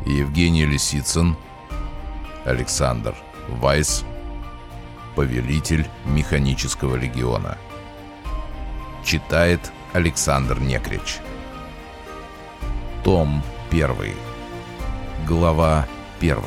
Евгений Лисицын, Александр Вайс, повелитель Механического легиона. Читает Александр Некрич. Том 1. Глава 1.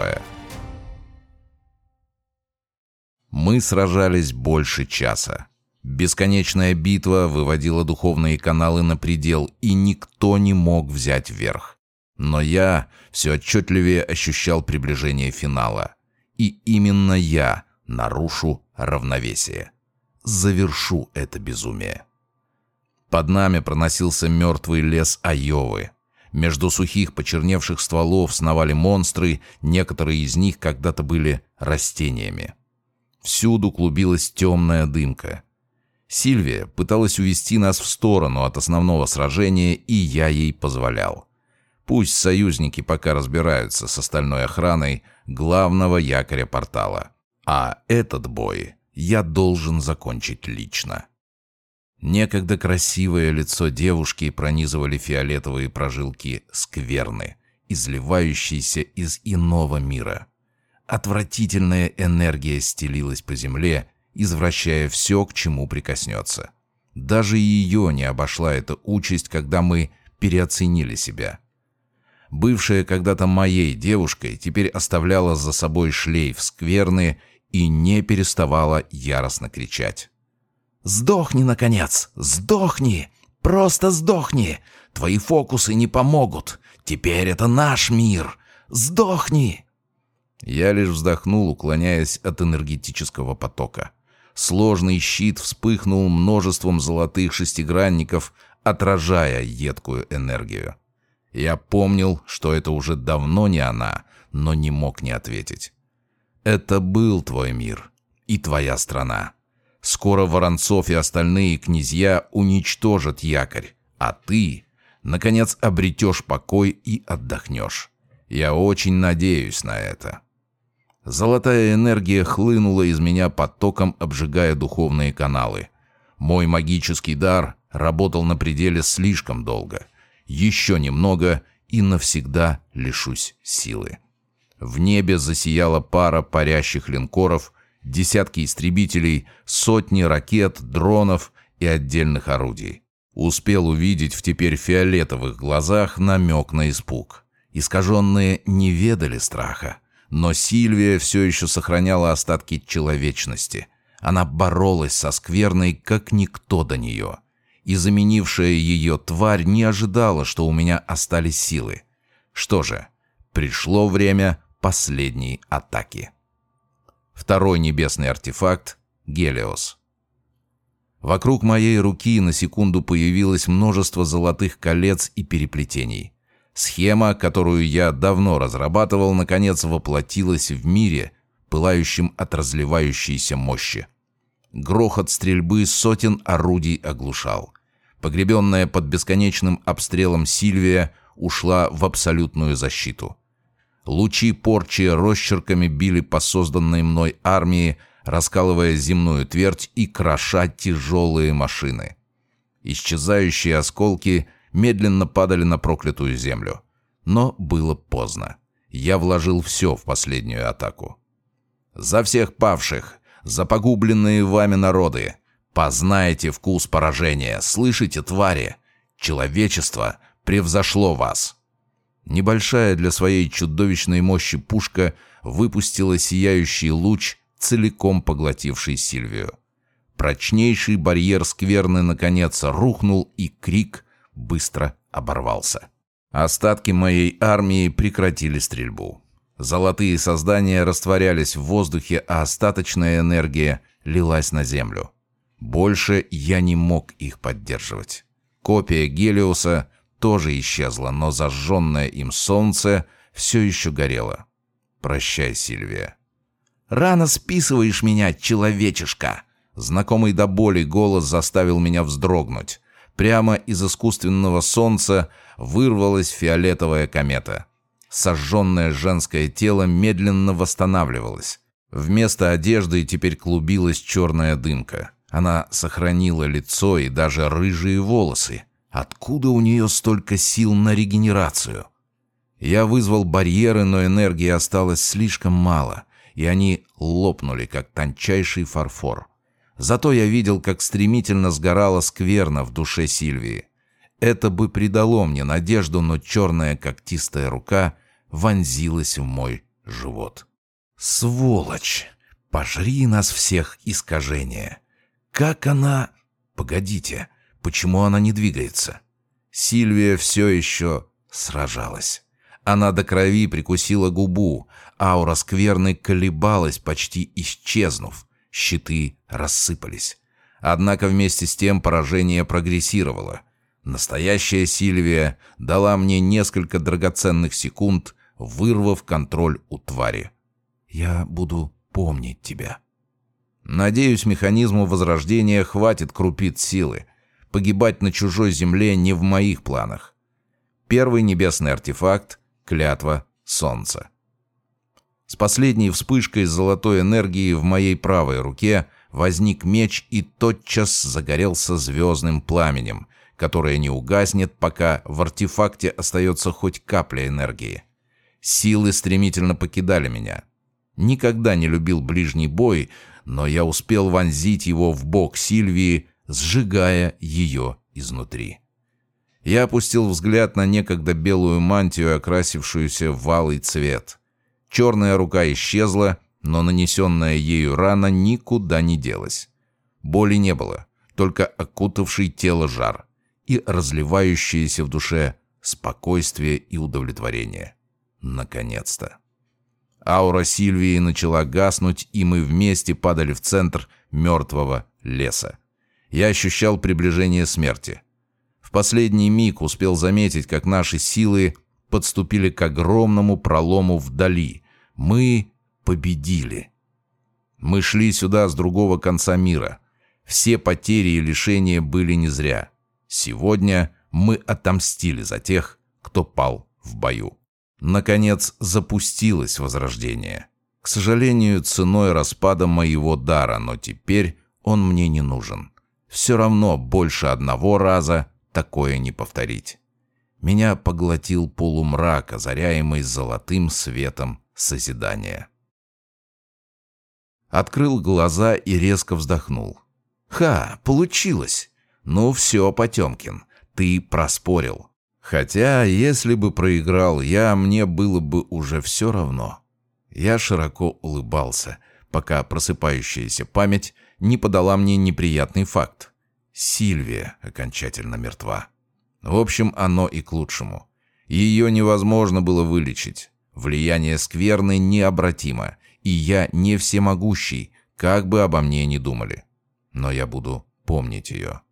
Мы сражались больше часа. Бесконечная битва выводила духовные каналы на предел, и никто не мог взять верх. Но я все отчетливее ощущал приближение финала. И именно я нарушу равновесие. Завершу это безумие. Под нами проносился мертвый лес Айовы. Между сухих почерневших стволов сновали монстры, некоторые из них когда-то были растениями. Всюду клубилась темная дымка. Сильвия пыталась увести нас в сторону от основного сражения, и я ей позволял. Пусть союзники пока разбираются с остальной охраной главного якоря портала. А этот бой я должен закончить лично. Некогда красивое лицо девушки пронизывали фиолетовые прожилки скверны, изливающиеся из иного мира. Отвратительная энергия стелилась по земле, извращая все, к чему прикоснется. Даже ее не обошла эта участь, когда мы переоценили себя. Бывшая когда-то моей девушкой теперь оставляла за собой шлейф скверны и не переставала яростно кричать. «Сдохни, наконец! Сдохни! Просто сдохни! Твои фокусы не помогут! Теперь это наш мир! Сдохни!» Я лишь вздохнул, уклоняясь от энергетического потока. Сложный щит вспыхнул множеством золотых шестигранников, отражая едкую энергию. Я помнил, что это уже давно не она, но не мог не ответить. Это был твой мир и твоя страна. Скоро Воронцов и остальные князья уничтожат якорь, а ты, наконец, обретешь покой и отдохнешь. Я очень надеюсь на это. Золотая энергия хлынула из меня потоком, обжигая духовные каналы. Мой магический дар работал на пределе слишком долго. Еще немного и навсегда лишусь силы. В небе засияла пара парящих линкоров, десятки истребителей, сотни ракет, дронов и отдельных орудий. Успел увидеть в теперь фиолетовых глазах намек на испуг. Искаженные не ведали страха, но Сильвия все еще сохраняла остатки человечности. Она боролась со скверной, как никто до нее. И заменившая ее тварь не ожидала, что у меня остались силы. Что же, пришло время последней атаки. Второй небесный артефакт — Гелиос. Вокруг моей руки на секунду появилось множество золотых колец и переплетений. Схема, которую я давно разрабатывал, наконец воплотилась в мире, пылающем от разливающейся мощи. Грохот стрельбы сотен орудий оглушал. Погребенная под бесконечным обстрелом Сильвия ушла в абсолютную защиту. Лучи порчи росчерками били по созданной мной армии, раскалывая земную твердь и кроша тяжелые машины. Исчезающие осколки медленно падали на проклятую землю. Но было поздно. Я вложил все в последнюю атаку. «За всех павших! За погубленные вами народы! Познайте вкус поражения! Слышите, твари? Человечество превзошло вас!» Небольшая для своей чудовищной мощи пушка выпустила сияющий луч, целиком поглотивший Сильвию. Прочнейший барьер скверны наконец рухнул, и крик быстро оборвался. Остатки моей армии прекратили стрельбу. Золотые создания растворялись в воздухе, а остаточная энергия лилась на землю. Больше я не мог их поддерживать. Копия Гелиоса тоже исчезла, но зажженное им солнце все еще горело. «Прощай, Сильвия». «Рано списываешь меня, человечишка!» Знакомый до боли голос заставил меня вздрогнуть. Прямо из искусственного солнца вырвалась фиолетовая комета. Сожженное женское тело медленно восстанавливалось. Вместо одежды теперь клубилась черная дымка. Она сохранила лицо и даже рыжие волосы. Откуда у нее столько сил на регенерацию? Я вызвал барьеры, но энергии осталось слишком мало, и они лопнули, как тончайший фарфор. Зато я видел, как стремительно сгорала скверна в душе Сильвии. Это бы придало мне надежду, но черная когтистая рука вонзилась в мой живот. «Сволочь! Пожри нас всех, искажение! Как она...» «Погодите, почему она не двигается?» Сильвия все еще сражалась. Она до крови прикусила губу, аура скверны колебалась, почти исчезнув. Щиты рассыпались. Однако вместе с тем поражение прогрессировало. Настоящая Сильвия дала мне несколько драгоценных секунд, вырвав контроль у твари. «Я буду помнить тебя». Надеюсь, механизму возрождения хватит крупиц силы. Погибать на чужой земле не в моих планах. Первый небесный артефакт — клятва солнца. С последней вспышкой золотой энергии в моей правой руке возник меч и тотчас загорелся звездным пламенем, которое не угаснет, пока в артефакте остается хоть капля энергии. Силы стремительно покидали меня. Никогда не любил ближний бой, но я успел вонзить его в бок Сильвии, сжигая ее изнутри. Я опустил взгляд на некогда белую мантию, окрасившуюся в алый цвет. Черная рука исчезла, но нанесенная ею рана никуда не делась. Боли не было, только окутавший тело жар и разливающееся в душе спокойствие и удовлетворение. Наконец-то. Аура Сильвии начала гаснуть, и мы вместе падали в центр мертвого леса. Я ощущал приближение смерти. В последний миг успел заметить, как наши силы подступили к огромному пролому вдали. Мы победили. Мы шли сюда с другого конца мира. Все потери и лишения были не зря. Сегодня мы отомстили за тех, кто пал в бою. Наконец запустилось возрождение. К сожалению, ценой распада моего дара, но теперь он мне не нужен. Все равно больше одного раза такое не повторить. Меня поглотил полумрак, озаряемый золотым светом созидания. Открыл глаза и резко вздохнул. «Ха, получилось! Ну все, Потемкин, ты проспорил. Хотя, если бы проиграл я, мне было бы уже все равно». Я широко улыбался, пока просыпающаяся память не подала мне неприятный факт. Сильвия окончательно мертва. В общем, оно и к лучшему. Ее невозможно было вылечить. Влияние скверны необратимо, и я не всемогущий, как бы обо мне ни думали. Но я буду помнить ее.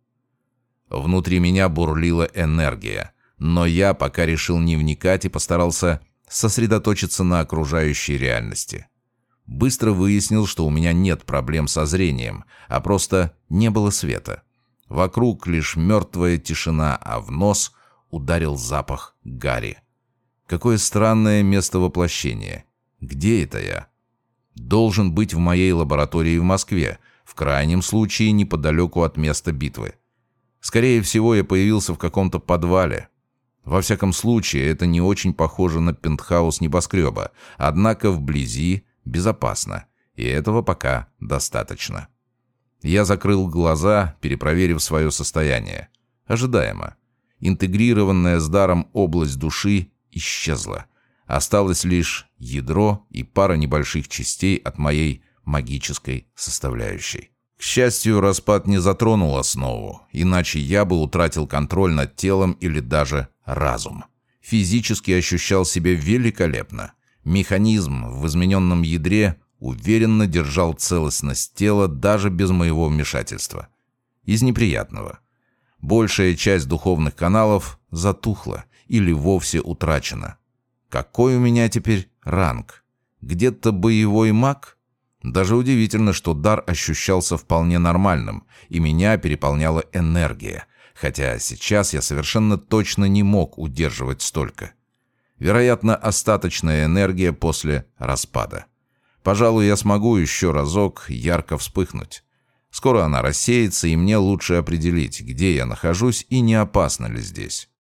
Внутри меня бурлила энергия, но я пока решил не вникать и постарался сосредоточиться на окружающей реальности. Быстро выяснил, что у меня нет проблем со зрением, а просто не было света. Вокруг лишь мертвая тишина, а в нос ударил запах гари. Какое странное место воплощения. Где это я? Должен быть в моей лаборатории в Москве, в крайнем случае неподалеку от места битвы. Скорее всего, я появился в каком-то подвале. Во всяком случае, это не очень похоже на пентхаус небоскреба, однако вблизи безопасно, и этого пока достаточно. Я закрыл глаза, перепроверив свое состояние. Ожидаемо. Интегрированная с даром область души исчезла. Осталось лишь ядро и пара небольших частей от моей магической составляющей. К счастью, распад не затронул основу, иначе я бы утратил контроль над телом или даже разум. Физически ощущал себя великолепно. Механизм в измененном ядре уверенно держал целостность тела даже без моего вмешательства. Из неприятного. Большая часть духовных каналов затухла или вовсе утрачена. Какой у меня теперь ранг? Где-то боевой маг? Даже удивительно, что дар ощущался вполне нормальным, и меня переполняла энергия, хотя сейчас я совершенно точно не мог удерживать столько. Вероятно, остаточная энергия после распада. Пожалуй, я смогу еще разок ярко вспыхнуть. Скоро она рассеется, и мне лучше определить, где я нахожусь и не опасно ли здесь.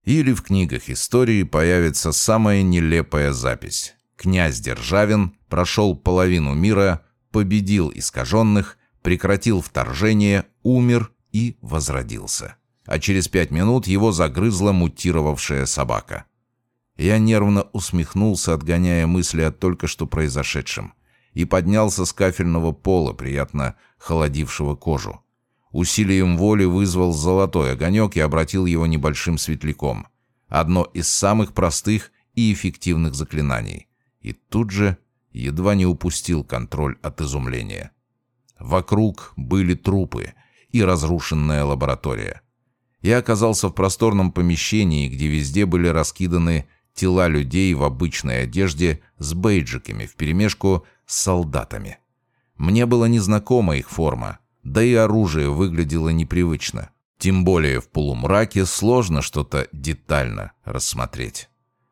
Или в книгах истории появится самая нелепая запись. Князь Державин прошел половину мира, победил искаженных, прекратил вторжение, умер и возродился. А через 5 минут его загрызла мутировавшая собака. Я нервно усмехнулся, отгоняя мысли о только что произошедшем, и поднялся с кафельного пола, приятно холодившего кожу. Усилием воли вызвал золотой огонек и обратил его небольшим светляком. Одно из самых простых и эффективных заклинаний. И тут же едва не упустил контроль от изумления. Вокруг были трупы и разрушенная лаборатория. Я оказался в просторном помещении, где везде были раскиданы тела людей в обычной одежде с бейджиками вперемешку с солдатами. Мне была незнакома их форма, да и оружие выглядело непривычно. Тем более в полумраке сложно что-то детально рассмотреть.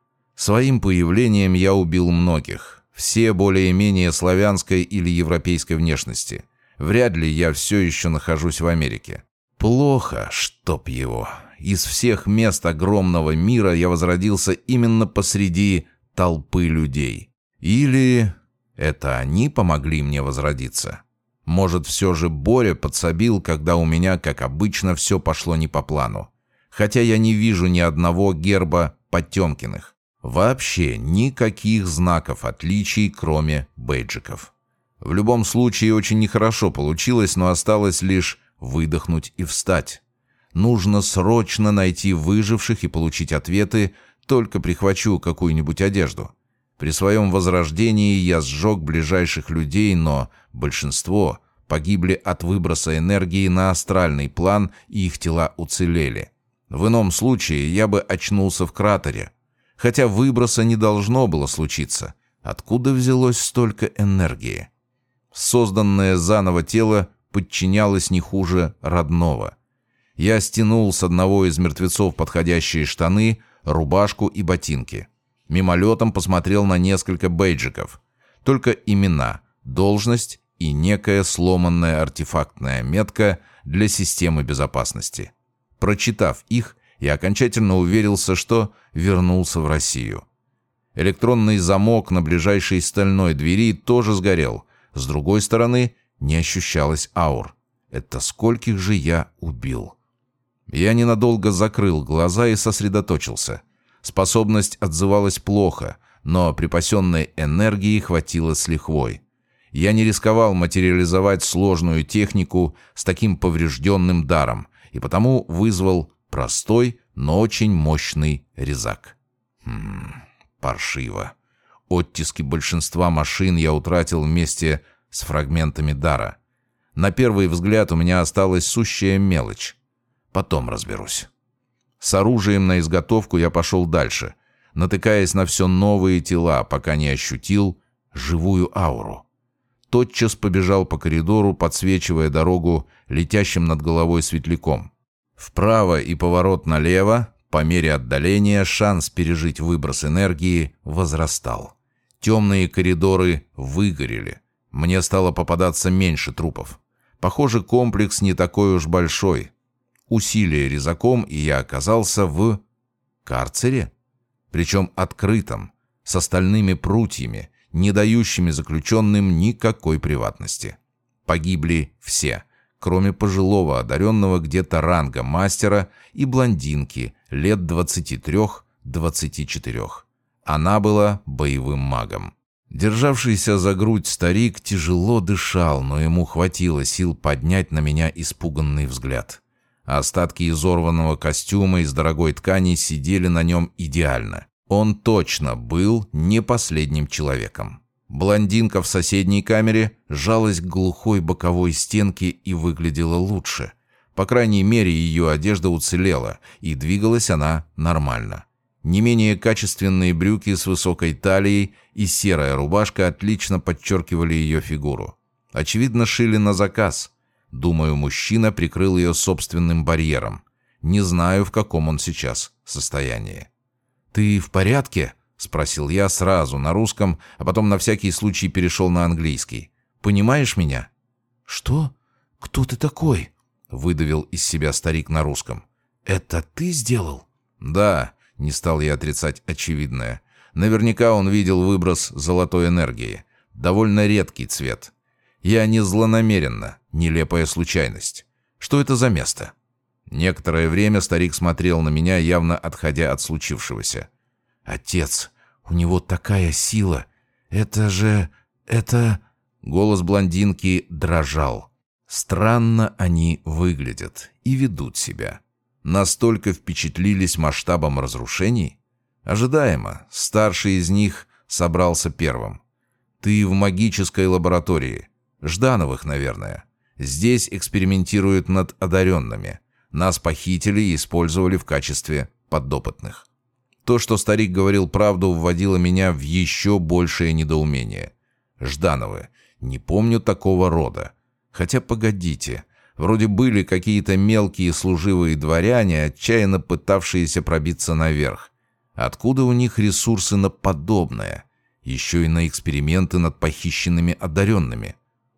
Своим появлением я убил многих, все более-менее славянской или европейской внешности. Вряд ли я все еще нахожусь в Америке. Плохо, чтоб его. Из всех мест огромного мира я возродился именно посреди толпы людей. Или это они помогли мне возродиться? Может, все же Боря подсобил, когда у меня, как обычно, все пошло не по плану. Хотя я не вижу ни одного герба Потемкиных. Вообще никаких знаков отличий, кроме бейджиков. В любом случае, очень нехорошо получилось, но осталось лишь выдохнуть и встать. Нужно срочно найти выживших и получить ответы, только прихвачу какую-нибудь одежду. При своем возрождении я сжег ближайших людей, но большинство погибли от выброса энергии на астральный план, и их тела уцелели. В ином случае я бы очнулся в кратере. Хотя выброса не должно было случиться. Откуда взялось столько энергии? Созданное заново тело подчинялось не хуже родного. Я стянул с одного из мертвецов подходящие штаны, рубашку и ботинки. Мимолетом посмотрел на несколько бейджиков. Только имена, должность и некая сломанная артефактная метка для системы безопасности. Прочитав их, я окончательно уверился, что вернулся в Россию. Электронный замок на ближайшей стальной двери тоже сгорел. С другой стороны, не ощущалось аур. Это скольких же я убил? Я ненадолго закрыл глаза и сосредоточился. Способность отзывалась плохо, но припасенной энергии хватило с лихвой. Я не рисковал материализовать сложную технику с таким поврежденным даром, и потому вызвал простой, но очень мощный резак. Паршиво. Оттиски большинства машин я утратил вместе с фрагментами дара. На первый взгляд у меня осталась сущая мелочь. Потом разберусь. С оружием на изготовку я пошел дальше, натыкаясь на все новые тела, пока не ощутил живую ауру. Тотчас побежал по коридору, подсвечивая дорогу летящим над головой светляком. Вправо и поворот налево, по мере отдаления, шанс пережить выброс энергии возрастал. Темные коридоры выгорели. Мне стало попадаться меньше трупов. Похоже, комплекс не такой уж большой. Усилие резаком, и я оказался в карцере. Причем открытом, с остальными прутьями, не дающими заключенным никакой приватности. Погибли все, кроме пожилого одаренного где-то ранга мастера и блондинки лет 23-24. Она была боевым магом. Державшийся за грудь старик тяжело дышал, но ему хватило сил поднять на меня испуганный взгляд. Остатки изорванного костюма из дорогой ткани сидели на нем идеально. Он точно был не последним человеком. Блондинка в соседней камере жалась к глухой боковой стенке и выглядела лучше. По крайней мере, ее одежда уцелела, и двигалась она нормально. Не менее качественные брюки с высокой талией и серая рубашка отлично подчеркивали ее фигуру. Очевидно, шили на заказ. Думаю, мужчина прикрыл ее собственным барьером. Не знаю, в каком он сейчас состоянии. «Ты в порядке?» — спросил я сразу на русском, а потом на всякий случай перешел на английский. «Понимаешь меня?» «Что? Кто ты такой?» — выдавил из себя старик на русском. «Это ты сделал?» Да, не стал я отрицать очевидное. Наверняка он видел выброс золотой энергии. Довольно редкий цвет. Я не злонамеренно, нелепая случайность. Что это за место? Некоторое время старик смотрел на меня, явно отходя от случившегося. «Отец, у него такая сила! Это...» Голос блондинки дрожал. Странно они выглядят и ведут себя. Настолько впечатлились масштабом разрушений? Ожидаемо, старший из них собрался первым. «Ты в магической лаборатории. Ждановых, наверное. Здесь экспериментируют над одаренными. Нас похитили и использовали в качестве подопытных». То, что старик говорил правду, вводило меня в еще большее недоумение. Ждановы. Не помню такого рода. Хотя погодите, вроде были какие-то мелкие служивые дворяне, отчаянно пытавшиеся пробиться наверх. Откуда у них ресурсы на подобное? Еще и на эксперименты над похищенными одаренными.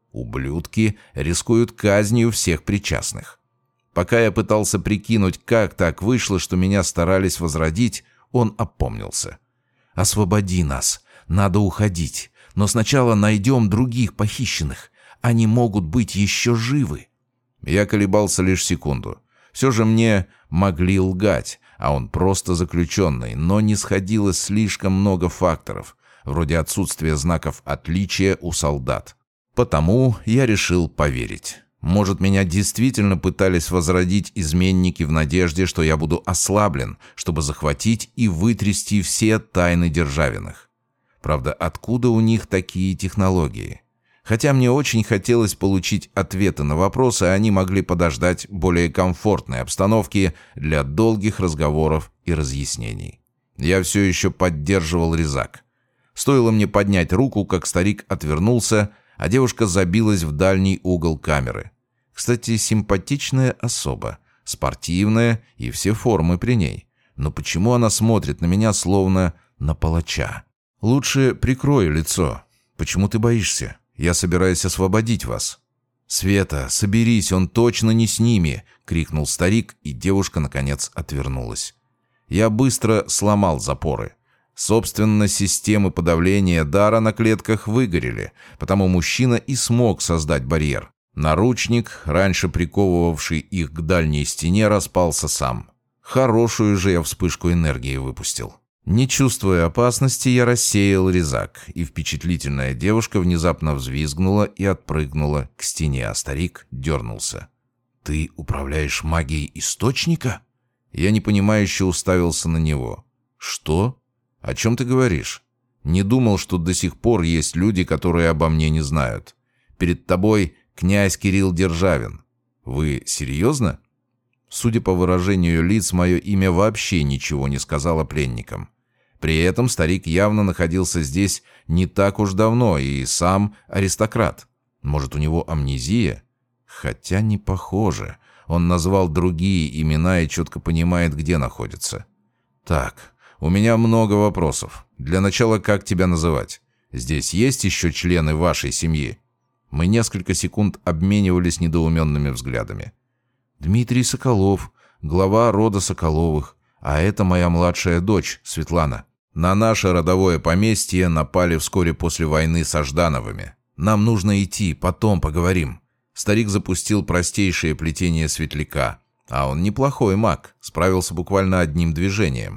Ублюдки рискуют казнью всех причастных. Пока я пытался прикинуть, как так вышло, что меня старались возродить, он опомнился. «Освободи нас. Надо уходить. Но сначала найдем других похищенных. Они могут быть еще живы». Я колебался лишь секунду. Все же мне могли лгать, а он просто заключенный, но не сходилось слишком много факторов, вроде отсутствия знаков отличия у солдат. Потому я решил поверить. Может, меня действительно пытались возродить изменники в надежде, что я буду ослаблен, чтобы захватить и вытрясти все тайны Державиных. Правда, откуда у них такие технологии? Хотя мне очень хотелось получить ответы на вопросы, они могли подождать более комфортной обстановки для долгих разговоров и разъяснений. Я все еще поддерживал резак. Стоило мне поднять руку, как старик отвернулся, а девушка забилась в дальний угол камеры. Кстати, симпатичная особа, спортивная и все формы при ней. Но почему она смотрит на меня словно на палача? «Лучше прикрой лицо. Почему ты боишься? Я собираюсь освободить вас». «Света, соберись, он точно не с ними!» — крикнул старик, и девушка, наконец, отвернулась. Я быстро сломал запоры. Собственно, системы подавления дара на клетках выгорели, потому мужчина и смог создать барьер. Наручник, раньше приковывавший их к дальней стене, распался сам. Хорошую же я вспышку энергии выпустил. Не чувствуя опасности, я рассеял резак, и впечатлительная девушка внезапно взвизгнула и отпрыгнула к стене, а старик дернулся. «Ты управляешь магией источника?» Я непонимающе уставился на него. «Что? О чем ты говоришь? Не думал, что до сих пор есть люди, которые обо мне не знают. Перед тобой князь Кирилл Державин. Вы серьезно?» Судя по выражению лиц, мое имя вообще ничего не сказало пленникам. При этом старик явно находился здесь не так уж давно и сам аристократ. Может, у него амнезия? Хотя не похоже. Он назвал другие имена и четко понимает, где находится. «Так, у меня много вопросов. Для начала, как тебя называть? Здесь есть еще члены вашей семьи?» Мы несколько секунд обменивались недоуменными взглядами. «Дмитрий Соколов, глава рода Соколовых, а это моя младшая дочь, Светлана. На наше родовое поместье напали вскоре после войны со Ждановыми. Нам нужно идти, потом поговорим». Старик запустил простейшее плетение светляка, а он неплохой маг, справился буквально одним движением.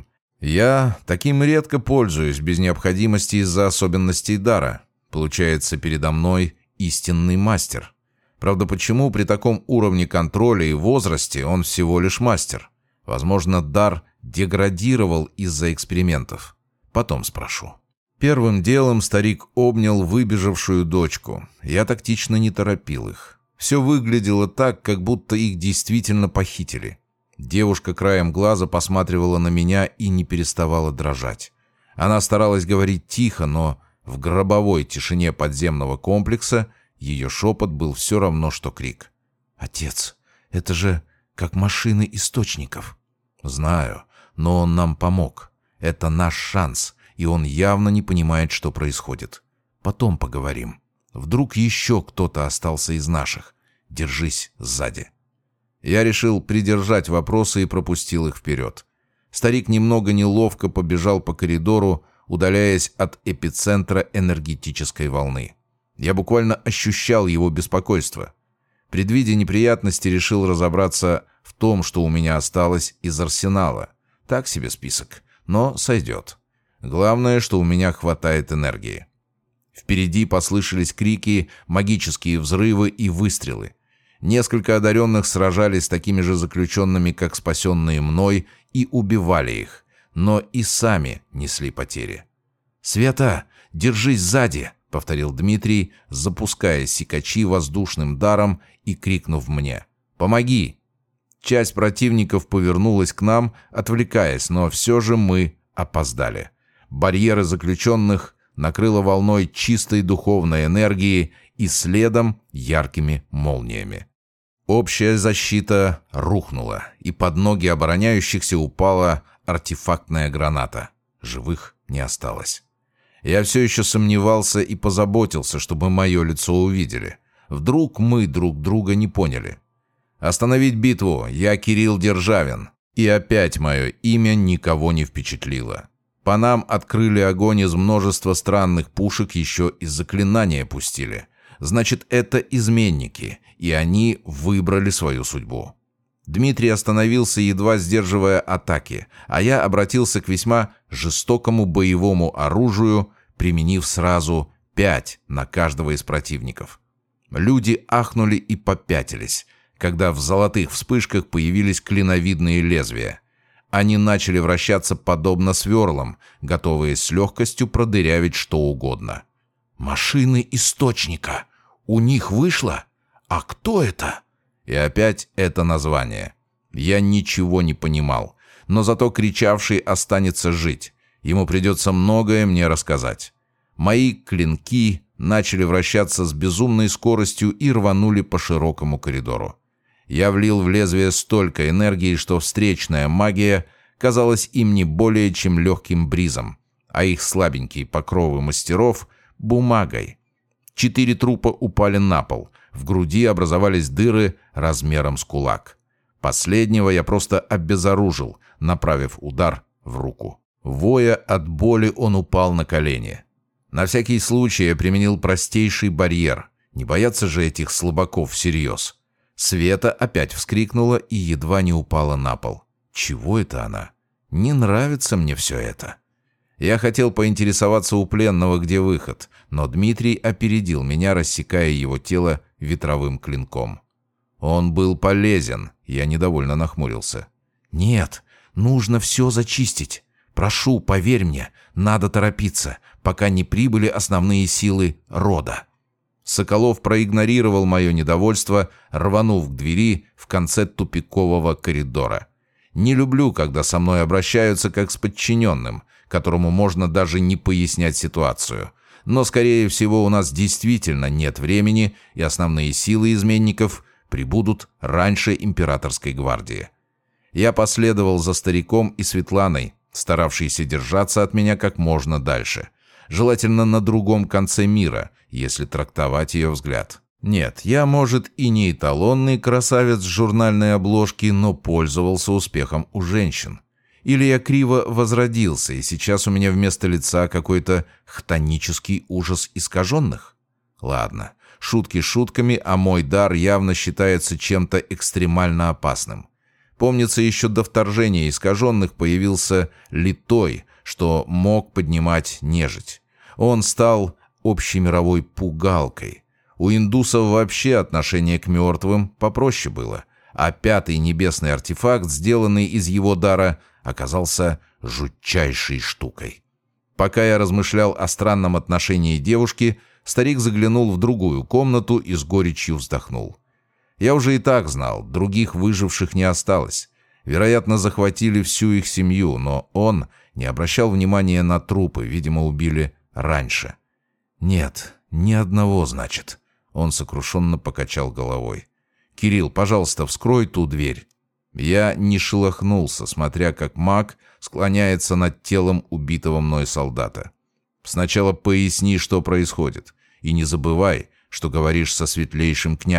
Я таким редко пользуюсь без необходимости из-за особенностей дара. Получается, передо мной истинный мастер. Правда, почему при таком уровне контроля и возрасте он всего лишь мастер? Возможно, дар деградировал из-за экспериментов. Потом спрошу. Первым делом старик обнял выбежавшую дочку. Я тактично не торопил их. Все выглядело так, как будто их действительно похитили. Девушка краем глаза посматривала на меня и не переставала дрожать. Она старалась говорить тихо, но в гробовой тишине подземного комплекса ее шепот был все равно, что крик. «Отец, это же как машины источников». «Знаю, но он нам помог. Это наш шанс, и он явно не понимает, что происходит. Потом поговорим. Вдруг еще кто-то остался из наших. Держись сзади». Я решил придержать вопросы и пропустил их вперед. Старик немного неловко побежал по коридору, удаляясь от эпицентра энергетической волны. Я буквально ощущал его беспокойство. Предвидя неприятности, решил разобраться в том, что у меня осталось из арсенала. Так себе список, но сойдет. Главное, что у меня хватает энергии. Впереди послышались крики, магические взрывы и выстрелы. Несколько одаренных сражались с такими же заключенными, как спасенные мной, и убивали их, но и сами несли потери. «Света, держись сзади!» — повторил Дмитрий, запуская секачи воздушным даром и крикнув мне: «Помоги!». Часть противников повернулась к нам, отвлекаясь, но все же мы опоздали. Барьеры заключенных накрыло волной чистой духовной энергии и следом яркими молниями. Общая защита рухнула, и под ноги обороняющихся упала артефактная граната. Живых не осталось. Я все еще сомневался и позаботился, чтобы мое лицо увидели. Вдруг мы друг друга не поняли. «Остановить битву! Я Кирилл Державин!» И опять мое имя никого не впечатлило. По нам открыли огонь из множества странных пушек, еще и заклинания пустили. Значит, это изменники, и они выбрали свою судьбу. Дмитрий остановился, едва сдерживая атаки, а я обратился к весьма жестокому боевому оружию, применив сразу 5 на каждого из противников. Люди ахнули и попятились, когда в золотых вспышках появились клиновидные лезвия. Они начали вращаться подобно сверлам, готовые с легкостью продырявить что угодно. «Машины Источника! У них вышло? А кто это?» И опять это название. Я ничего не понимал, но зато кричавший останется жить. Ему придется многое мне рассказать. Мои клинки начали вращаться с безумной скоростью и рванули по широкому коридору. Я влил в лезвие столько энергии, что встречная магия казалась им не более чем легким бризом, а их слабенькие покровы мастеров — бумагой. 4 трупа упали на пол, в груди образовались дыры размером с кулак. Последнего я просто обезоружил, направив удар в руку. Воя от боли, он упал на колени. На всякий случай я применил простейший барьер. Не боятся же этих слабаков всерьез. Света опять вскрикнула и едва не упала на пол. Чего это она? Не нравится мне все это. Я хотел поинтересоваться у пленного, где выход, но Дмитрий опередил меня, рассекая его тело ветровым клинком. Он был полезен, я недовольно нахмурился. «Нет, нужно все зачистить. Прошу, поверь мне, надо торопиться, пока не прибыли основные силы рода». Соколов проигнорировал мое недовольство, рванув к двери в конце тупикового коридора. Не люблю, когда со мной обращаются как с подчиненным, которому можно даже не пояснять ситуацию. Но, скорее всего, у нас действительно нет времени, и основные силы изменников прибудут раньше императорской гвардии. Я последовал за стариком и Светланой, старавшейся держаться от меня как можно дальше. Желательно на другом конце мира, если трактовать ее взгляд. Нет, я, может, и не эталонный красавец с журнальной обложки, но пользовался успехом у женщин. Или я криво возродился, и сейчас у меня вместо лица какой-то хтонический ужас искаженных? Ладно, шутки шутками, а мой дар явно считается чем-то экстремально опасным. Помнится, еще до вторжения искаженных появился Литой, что мог поднимать нежить. Он стал общемировой пугалкой. У индусов вообще отношение к мертвым попроще было, а 5-й небесный артефакт, сделанный из его дара, оказался жутчайшей штукой. Пока я размышлял о странном отношении девушки, старик заглянул в другую комнату и с горечью вздохнул. Я уже и так знал, других выживших не осталось. Вероятно, захватили всю их семью, но он не обращал внимания на трупы, видимо, убили раньше. «Нет, ни одного, значит». Он сокрушенно покачал головой. «Кирилл, пожалуйста, вскрой ту дверь». Я не шелохнулся, смотря как маг склоняется над телом убитого мной солдата. «Сначала поясни, что происходит, и не забывай, что говоришь со светлейшим князем».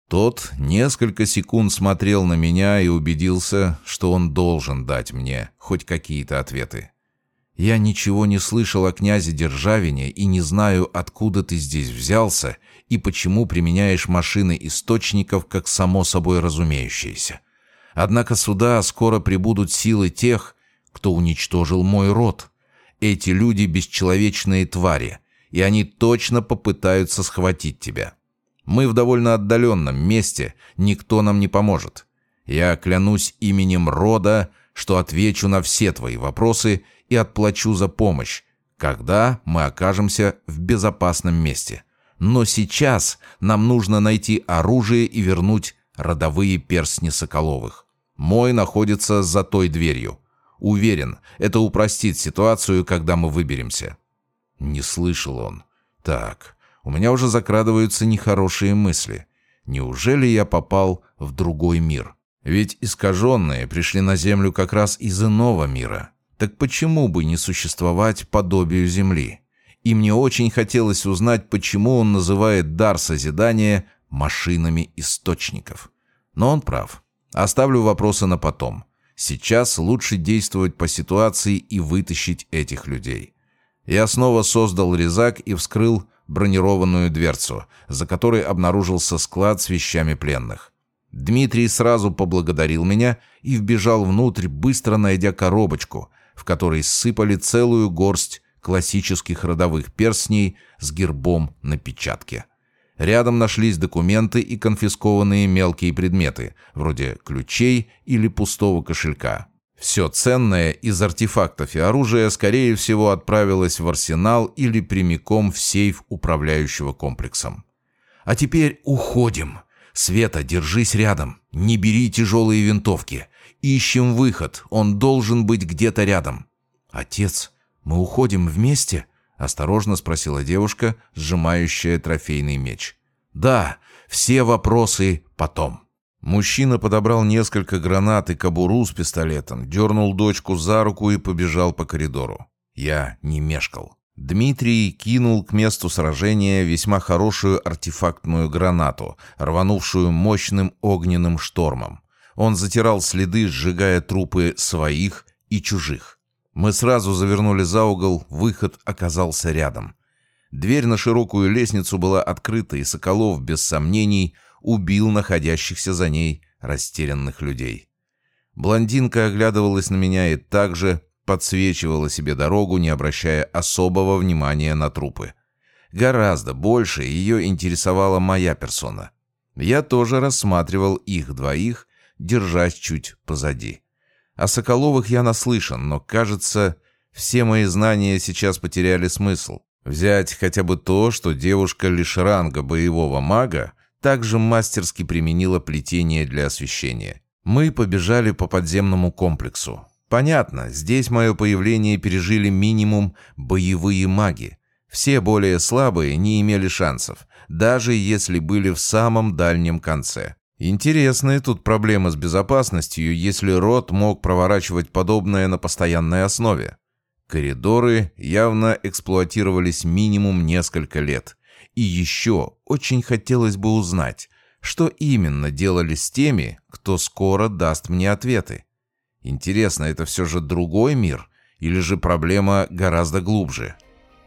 Тот несколько секунд смотрел на меня и убедился, что он должен дать мне хоть какие-то ответы. «Я ничего не слышал о князе Державине и не знаю, откуда ты здесь взялся и почему применяешь машины источников как само собой разумеющееся. Однако сюда скоро прибудут силы тех, кто уничтожил мой род. Эти люди — бесчеловечные твари, и они точно попытаются схватить тебя. Мы в довольно отдаленном месте, никто нам не поможет. Я клянусь именем рода, что отвечу на все твои вопросы и отплачу за помощь, когда мы окажемся в безопасном месте. Но сейчас нам нужно найти оружие и вернуть родовые перстни Соколовых. Мой находится за той дверью. Уверен, это упростит ситуацию, когда мы выберемся». Не слышал он. Так, у меня уже закрадываются нехорошие мысли. Неужели я попал в другой мир? Ведь искаженные пришли на Землю как раз из иного мира. Так почему бы не существовать подобию Земли? И мне очень хотелось узнать, почему он называет дар созидания машинами источников. Но он прав. Оставлю вопросы на потом. Сейчас лучше действовать по ситуации и вытащить этих людей. Я снова создал резак и вскрыл бронированную дверцу, за которой обнаружился склад с вещами пленных. Дмитрий сразу поблагодарил меня и вбежал внутрь, быстро найдя коробочку, в которой сыпали целую горсть классических родовых перстней с гербом на печатке. Рядом нашлись документы и конфискованные мелкие предметы, вроде ключей или пустого кошелька. Все ценное из артефактов и оружия, скорее всего, отправилось в арсенал или прямиком в сейф управляющего комплексом. «А теперь уходим. Света, держись рядом. Не бери тяжелые винтовки. Ищем выход. Он должен быть где-то рядом». «Отец, мы уходим вместе?» — осторожно спросила девушка, сжимающая трофейный меч. «Да, все вопросы потом». Мужчина подобрал несколько гранат и кобуру с пистолетом, дернул дочку за руку и побежал по коридору. Я не мешкал. Дмитрий кинул к месту сражения весьма хорошую артефактную гранату, рванувшую мощным огненным штормом. Он затирал следы, сжигая трупы своих и чужих. Мы сразу завернули за угол, выход оказался рядом. Дверь на широкую лестницу была открыта, и Соколов, без сомнений, убил находящихся за ней растерянных людей. Блондинка оглядывалась на меня и также подсвечивала себе дорогу, не обращая особого внимания на трупы. Гораздо больше ее интересовала моя персона. Я тоже рассматривал их двоих, держась чуть позади. О Соколовых я наслышан, но, кажется, все мои знания сейчас потеряли смысл. Взять хотя бы то, что девушка лишь ранга боевого мага также мастерски применила плетение для освещения. Мы побежали по подземному комплексу. Понятно, здесь мое появление пережили минимум боевые маги. Все более слабые не имели шансов, даже если были в самом дальнем конце. Интересные тут проблемы с безопасностью, если род мог проворачивать подобное на постоянной основе. Коридоры явно эксплуатировались минимум несколько лет. И еще очень хотелось бы узнать, что именно делали с теми, кто скоро даст мне ответы. Интересно, это все же другой мир, или же проблема гораздо глубже?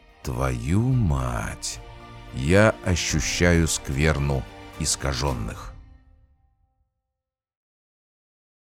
Твою мать! Я ощущаю скверну искаженных.